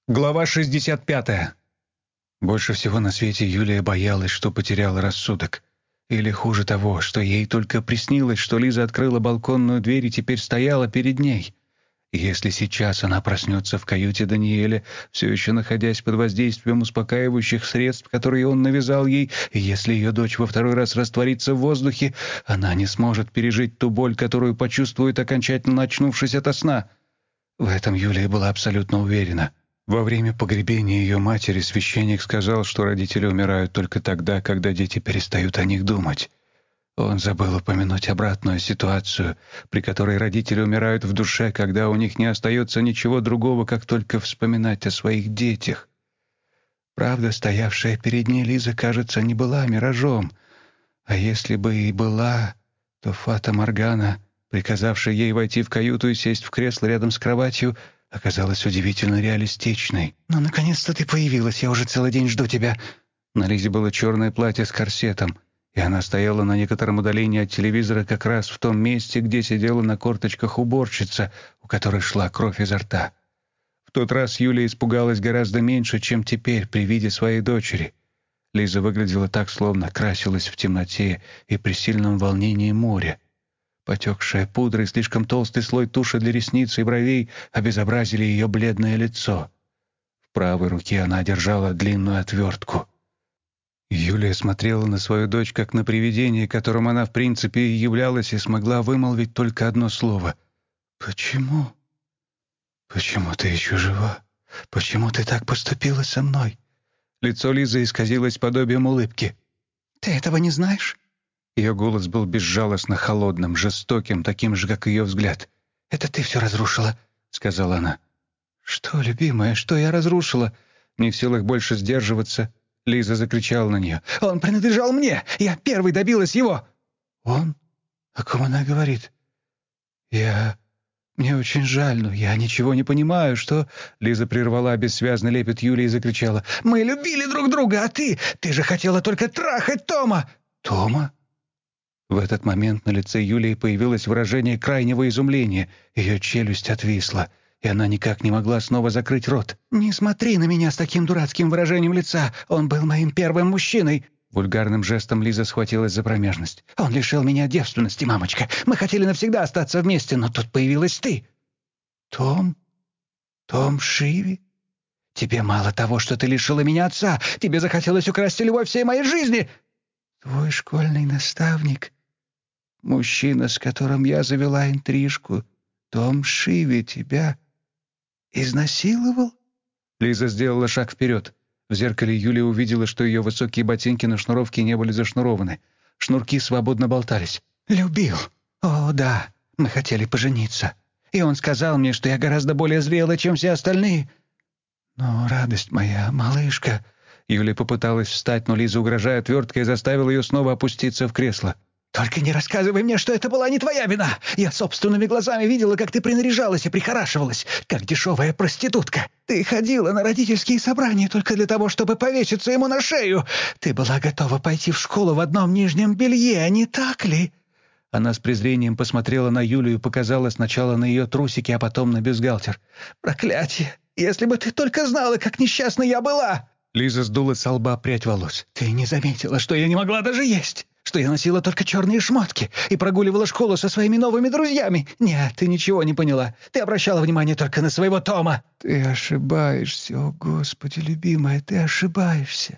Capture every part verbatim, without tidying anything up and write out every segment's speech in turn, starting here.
Глава шестьдесят пятая. Больше всего на свете Юлия боялась, что потеряла рассудок. Или хуже того, что ей только приснилось, что Лиза открыла балконную дверь и теперь стояла перед ней. И если сейчас она проснется в каюте Даниэля, все еще находясь под воздействием успокаивающих средств, которые он навязал ей, и если ее дочь во второй раз растворится в воздухе, она не сможет пережить ту боль, которую почувствует, окончательно очнувшись ото сна. В этом Юлия была абсолютно уверена. Во время погребения ее матери священник сказал, что родители умирают только тогда, когда дети перестают о них думать. Он забыл упомянуть обратную ситуацию, при которой родители умирают в душе, когда у них не остается ничего другого, как только вспоминать о своих детях. Правда, стоявшая перед ней Лиза, кажется, не была миражом. А если бы и была, то Фата Моргана, приказавшая ей войти в каюту и сесть в кресло рядом с кроватью, оказалась удивительно реалистичной. «Ну, наконец-то ты появилась, я уже целый день жду тебя». На Лизе было черное платье с корсетом, и она стояла на некотором удалении от телевизора как раз в том месте, где сидела на корточках уборщица, у которой шла кровь изо рта. В тот раз Юлия испугалась гораздо меньше, чем теперь при виде своей дочери. Лиза выглядела так, словно красилась в темноте и при сильном волнении моря. Потекшая пудра и слишком толстый слой туши для ресниц и бровей обезобразили ее бледное лицо. В правой руке она держала длинную отвертку. Юлия смотрела на свою дочь как на привидение, которым она в принципе и являлась, и смогла вымолвить только одно слово. «Почему? Почему ты еще жива? Почему ты так поступила со мной?» Лицо Лизы исказилось подобием улыбки. «Ты этого не знаешь?» Ее голос был безжалостно холодным, жестоким, таким же, как ее взгляд. «Это ты все разрушила», — сказала она. «Что, любимая, что я разрушила?» Не в силах больше сдерживаться, Лиза закричала на нее. «Он принадлежал мне! Я первой добилась его!» «Он? О ком она говорит?» «Я... Мне очень жаль, но я ничего не понимаю, что...» Лиза прервала бессвязный лепет Юлии и закричала. «Мы любили друг друга, а ты... Ты же хотела только трахать Тома!» «Тома?» В этот момент на лице Юлии появилось выражение крайнего изумления. Ее челюсть отвисла, и она никак не могла снова закрыть рот. «Не смотри на меня с таким дурацким выражением лица! Он был моим первым мужчиной!» Вульгарным жестом Лиза схватилась за промежность. «Он лишил меня девственности, мамочка! Мы хотели навсегда остаться вместе, но тут появилась ты!» «Том? Том Шиви? Тебе мало того, что ты лишила меня отца! Тебе захотелось украсть любовь всей моей жизни!» «Твой школьный наставник, мужчина, с которым я завела интрижку, Том Шиви, тебя изнасиловал?» Лиза сделала шаг вперед. В зеркале Юлия увидела, что ее высокие ботинки на шнуровке не были зашнурованы. Шнурки свободно болтались. «Любил. О, да, мы хотели пожениться. И он сказал мне, что я гораздо более зрела, чем все остальные. Но, радость моя, малышка...» Юлия попыталась встать, но Лиза, угрожая отверткой, заставила ее снова опуститься в кресло. «Только не рассказывай мне, что это была не твоя вина! Я собственными глазами видела, как ты принаряжалась и прихорашивалась, как дешевая проститутка. Ты ходила на родительские собрания только для того, чтобы повеситься ему на шею. Ты была готова пойти в школу в одном нижнем белье, не так ли?» Она с презрением посмотрела на Юлию и показала сначала на ее трусики, а потом на бюстгальтер. «Проклятие! Если бы ты только знала, как несчастна я была!» Лиза сдула со лба прядь волос. «Ты не заметила, что я не могла даже есть? Что я носила только черные шмотки и прогуливала школу со своими новыми друзьями? Нет, ты ничего не поняла. Ты обращала внимание только на своего Тома». «Ты ошибаешься, о Господи, любимая, ты ошибаешься».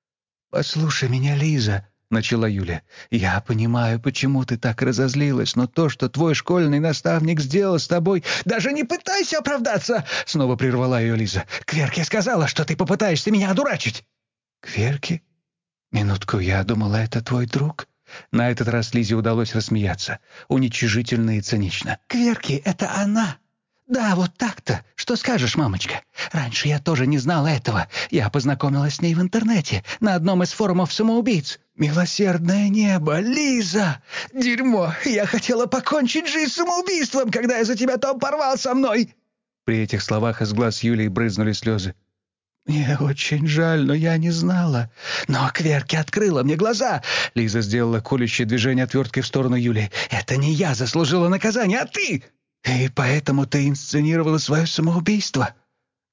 «Послушай меня, Лиза», — начала Юля. «Я понимаю, почему ты так разозлилась, но то, что твой школьный наставник сделал с тобой...» «Даже не пытайся оправдаться!» — снова прервала ее Лиза. «Кверке сказала, что ты попытаешься меня одурачить». «Кверке? Минутку, я думала, это твой друг». На этот раз Лизе удалось рассмеяться, уничижительно и цинично. «Кверки — это она!» «Да, вот так-то. Что скажешь, мамочка? Раньше я тоже не знала этого. Я познакомилась с ней в интернете, на одном из форумов самоубийц». «Милосердное небо, Лиза! Дерьмо! Я хотела покончить жизнь самоубийством, когда я за тебя Том порвал со мной!» При этих словах из глаз Юлии брызнули слезы. «Мне очень жаль, но я не знала. Но Кверки открыла мне глаза!» Лиза сделала колющее движение отверткой в сторону Юлии. «Это не я заслужила наказание, а ты! И поэтому ты инсценировала свое самоубийство?»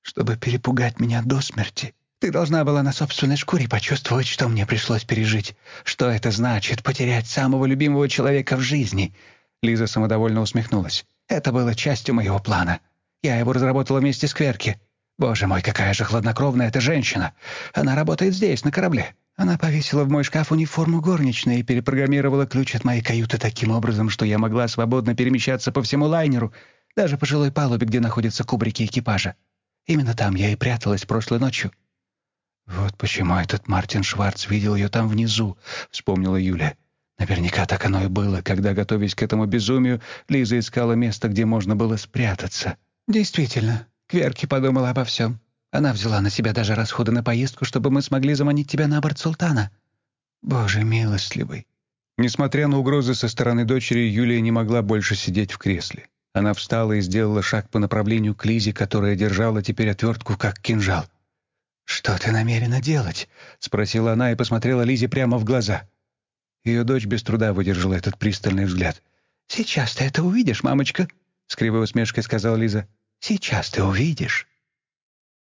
чтобы перепугать меня до смерти. Ты должна была на собственной шкуре почувствовать, что мне пришлось пережить. Что это значит — потерять самого любимого человека в жизни?» Лиза самодовольно усмехнулась. «Это было частью моего плана. Я его разработала вместе с Кверки. Боже мой, какая же хладнокровная эта женщина! Она работает здесь, на корабле. Она повесила в мой шкаф униформу горничной и перепрограммировала ключ от моей каюты таким образом, что я могла свободно перемещаться по всему лайнеру, даже по жилой палубе, где находятся кубрики экипажа. Именно там я и пряталась прошлой ночью». «Вот почему этот Мартин Шварц видел ее там внизу», — вспомнила Юля. Наверняка так оно и было, когда, готовясь к этому безумию, Лиза искала место, где можно было спрятаться. «Действительно, Кверки подумала обо всем. Она взяла на себя даже расходы на поездку, чтобы мы смогли заманить тебя на борт Султана. Боже милостливый». Несмотря на угрозы со стороны дочери, Юлия не могла больше сидеть в кресле. Она встала и сделала шаг по направлению к Лизе, которая держала теперь отвертку, как кинжал. «Что ты намерена делать?» — спросила она и посмотрела Лизе прямо в глаза. Ее дочь без труда выдержала этот пристальный взгляд. «Сейчас ты это увидишь, мамочка», — с кривой усмешкой сказала Лиза. «Сейчас ты увидишь».